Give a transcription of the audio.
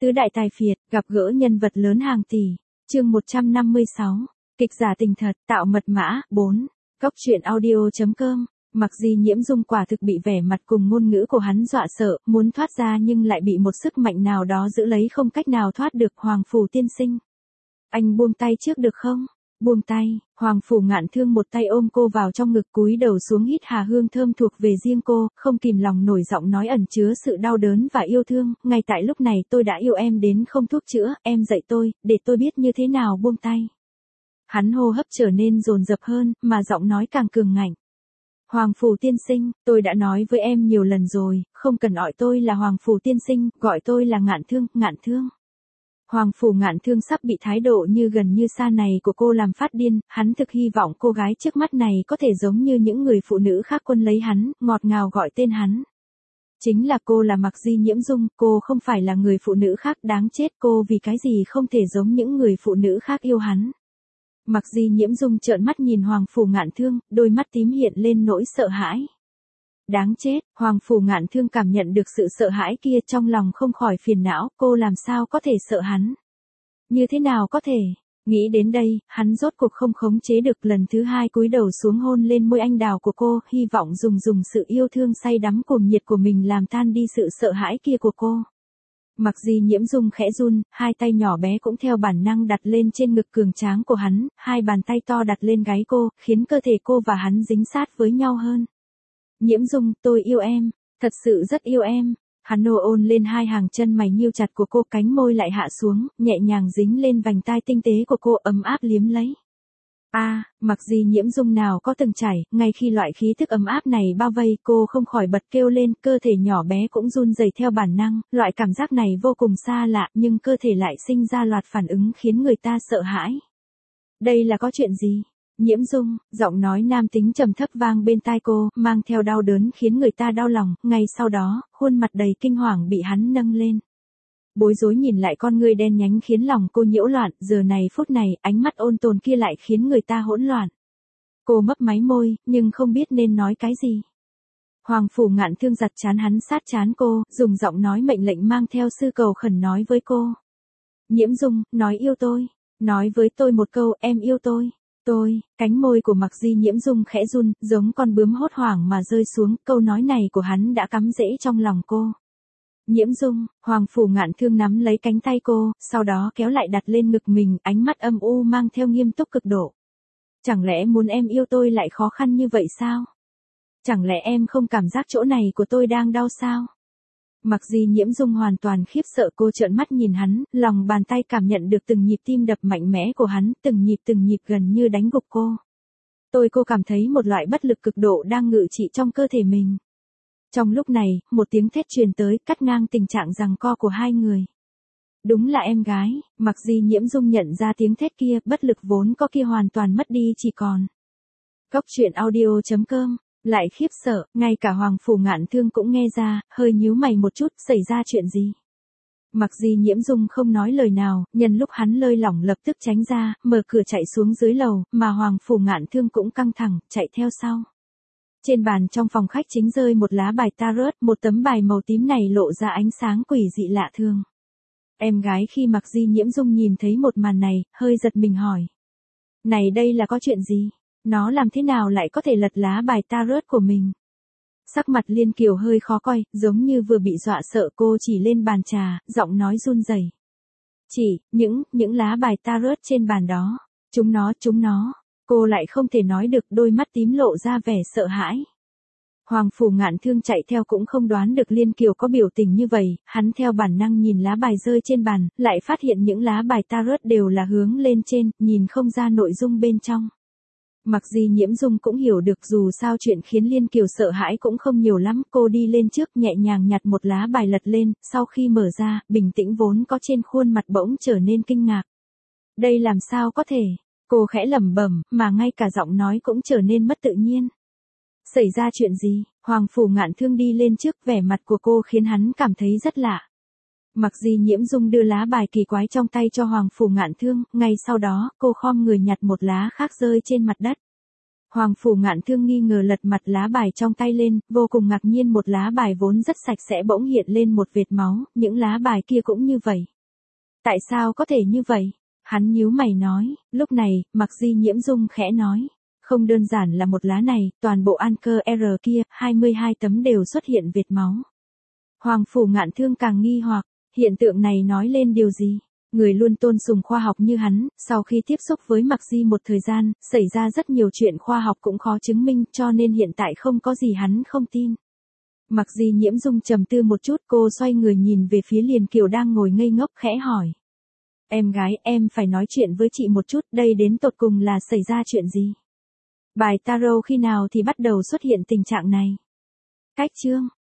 Tứ đại tài phiệt, gặp gỡ nhân vật lớn hàng tỷ. Chương 156. Kịch giả tình thật, tạo mật mã. 4. Cóc truyện audio.com. Mặc Di Nhiễm Dung quả thực bị vẻ mặt cùng ngôn ngữ của hắn dọa sợ, muốn thoát ra nhưng lại bị một sức mạnh nào đó giữ lấy không cách nào thoát được. Hoàng Phủ tiên sinh, anh buông tay trước được không? Buông tay. Hoàng Phủ Ngạn Thương một tay ôm cô vào trong ngực, cúi đầu xuống hít hà hương thơm thuộc về riêng cô, không kìm lòng nổi giọng nói ẩn chứa sự đau đớn và yêu thương. Ngay tại lúc này tôi đã yêu em đến không thuốc chữa, em dạy tôi, để tôi biết như thế nào buông tay. Hắn hô hấp trở nên dồn dập hơn, mà giọng nói càng cường ngạnh. Hoàng Phủ tiên sinh, tôi đã nói với em nhiều lần rồi, không cần gọi tôi là Hoàng Phủ tiên sinh, gọi tôi là Ngạn Thương, Ngạn Thương. Hoàng Phủ Ngạn Thương sắp bị thái độ như gần như xa này của cô làm phát điên, hắn thực hy vọng cô gái trước mắt này có thể giống như những người phụ nữ khác quân lấy hắn, ngọt ngào gọi tên hắn. Chính là cô là Mặc Di Nhiễm Dung, cô không phải là người phụ nữ khác, đáng chết, cô vì cái gì không thể giống những người phụ nữ khác yêu hắn. Mặc Di Nhiễm Dung trợn mắt nhìn Hoàng Phủ Ngạn Thương, đôi mắt tím hiện lên nỗi sợ hãi. Đáng chết, Hoàng Phủ Ngạn Thương cảm nhận được sự sợ hãi kia trong lòng không khỏi phiền não, cô làm sao có thể sợ hắn? Như thế nào có thể? Nghĩ đến đây, hắn rốt cuộc không khống chế được, lần thứ hai cúi đầu xuống hôn lên môi anh đào của cô, hy vọng dùng sự yêu thương say đắm cuồng nhiệt của mình làm tan đi sự sợ hãi kia của cô. Mặc Di Nhiễm Dung khẽ run, hai tay nhỏ bé cũng theo bản năng đặt lên trên ngực cường tráng của hắn, hai bàn tay to đặt lên gáy cô, khiến cơ thể cô và hắn dính sát với nhau hơn. Nhiễm Dung, tôi yêu em, thật sự rất yêu em. Hắn ôn lên hai hàng chân mày nhíu chặt của cô, cánh môi lại hạ xuống, nhẹ nhàng dính lên vành tai tinh tế của cô, ấm áp liếm lấy. Mặc Di Nhiễm Dung nào có từng trải, ngay khi loại khí thức ấm áp này bao vây, cô không khỏi bật kêu lên, cơ thể nhỏ bé cũng run rẩy theo bản năng, loại cảm giác này vô cùng xa lạ, nhưng cơ thể lại sinh ra loạt phản ứng khiến người ta sợ hãi. Đây là có chuyện gì? Nhiễm Dung, giọng nói nam tính trầm thấp vang bên tai cô, mang theo đau đớn khiến người ta đau lòng, ngay sau đó, khuôn mặt đầy kinh hoàng bị hắn nâng lên. Bối rối nhìn lại con ngươi đen nhánh khiến lòng cô nhiễu loạn, giờ này phút này, ánh mắt ôn tồn kia lại khiến người ta hỗn loạn. Cô mấp máy môi, nhưng không biết nên nói cái gì. Hoàng Phủ Ngạn Thương giật trán hắn sát trán cô, dùng giọng nói mệnh lệnh mang theo sư cầu khẩn nói với cô. Nhiễm Dung, nói yêu tôi. Nói với tôi một câu, em yêu tôi. Cánh môi của Mặc Di Nhiễm Dung khẽ run, giống con bướm hốt hoảng mà rơi xuống, câu nói này của hắn đã cắm rễ trong lòng cô. Nhiễm Dung, Hoàng Phủ Ngạn Thương nắm lấy cánh tay cô, sau đó kéo lại đặt lên ngực mình, ánh mắt âm u mang theo nghiêm túc cực độ. Chẳng lẽ muốn em yêu tôi lại khó khăn như vậy sao? Chẳng lẽ em không cảm giác chỗ này của tôi đang đau sao? Mặc Di Nhiễm Dung hoàn toàn khiếp sợ, cô trợn mắt nhìn hắn, lòng bàn tay cảm nhận được từng nhịp tim đập mạnh mẽ của hắn, từng nhịp gần như đánh gục cô. Cô cảm thấy một loại bất lực cực độ đang ngự trị trong cơ thể mình. Trong lúc này, một tiếng thét truyền tới, cắt ngang tình trạng giằng co của hai người. Đúng là em gái. Mặc Di Nhiễm Dung nhận ra tiếng thét kia, bất lực vốn có kia hoàn toàn mất đi chỉ còn. Cóc truyện audio.com. Lại khiếp sợ, ngay cả Hoàng Phủ Ngạn Thương cũng nghe ra, hơi nhíu mày một chút, xảy ra chuyện gì? Mặc Di Nhiễm Dung không nói lời nào, nhân lúc hắn lơi lỏng lập tức tránh ra, mở cửa chạy xuống dưới lầu, mà Hoàng Phủ Ngạn Thương cũng căng thẳng, chạy theo sau. Trên bàn trong phòng khách chính rơi một lá bài tarot, một tấm bài màu tím này lộ ra ánh sáng quỷ dị lạ thường. Em gái khi Mặc Di Nhiễm Dung nhìn thấy một màn này, hơi giật mình hỏi. Này, đây là có chuyện gì? Nó làm thế nào lại có thể lật lá bài tarot của mình? Sắc mặt Liên Kiều hơi khó coi, giống như vừa bị dọa sợ, cô chỉ lên bàn trà, giọng nói run rẩy. Chỉ, những lá bài tarot trên bàn đó. Chúng nó. Cô lại không thể nói được, đôi mắt tím lộ ra vẻ sợ hãi. Hoàng Phủ Ngạn Thương chạy theo cũng không đoán được Liên Kiều có biểu tình như vậy, hắn theo bản năng nhìn lá bài rơi trên bàn, lại phát hiện những lá bài tarot đều là hướng lên trên, nhìn không ra nội dung bên trong. Mặc Di Nhiễm Dung cũng hiểu được dù sao chuyện khiến Liên Kiều sợ hãi cũng không nhiều lắm, cô đi lên trước nhẹ nhàng nhặt một lá bài lật lên, sau khi mở ra, bình tĩnh vốn có trên khuôn mặt bỗng trở nên kinh ngạc. Đây làm sao có thể? Cô khẽ lẩm bẩm, mà ngay cả giọng nói cũng trở nên mất tự nhiên. Xảy ra chuyện gì? Hoàng Phủ Ngạn Thương đi lên trước, vẻ mặt của cô khiến hắn cảm thấy rất lạ. Mặc Di Nhiễm Dung đưa lá bài kỳ quái trong tay cho Hoàng Phủ Ngạn Thương, ngay sau đó, cô khom người nhặt một lá khác rơi trên mặt đất. Hoàng Phủ Ngạn Thương nghi ngờ lật mặt lá bài trong tay lên, vô cùng ngạc nhiên một lá bài vốn rất sạch sẽ bỗng hiện lên một vệt máu, những lá bài kia cũng như vậy. Tại sao có thể như vậy? Hắn nhíu mày nói, lúc này, Mạc Di Nhiễm Dung khẽ nói. Không đơn giản là một lá này, toàn bộ an cơ R kia, 22 tấm đều xuất hiện vệt máu. Hoàng Phủ Ngạn Thương càng nghi hoặc, hiện tượng này nói lên điều gì? Người luôn tôn sùng khoa học như hắn, sau khi tiếp xúc với Mạc Di một thời gian, xảy ra rất nhiều chuyện khoa học cũng khó chứng minh, cho nên hiện tại không có gì hắn không tin. Mạc Di Nhiễm Dung trầm tư một chút, cô xoay người nhìn về phía Liền Kiều đang ngồi ngây ngốc khẽ hỏi. Em gái, em phải nói chuyện với chị một chút, đây đến tột cùng là xảy ra chuyện gì? Bài tarot khi nào thì bắt đầu xuất hiện tình trạng này? Cách chương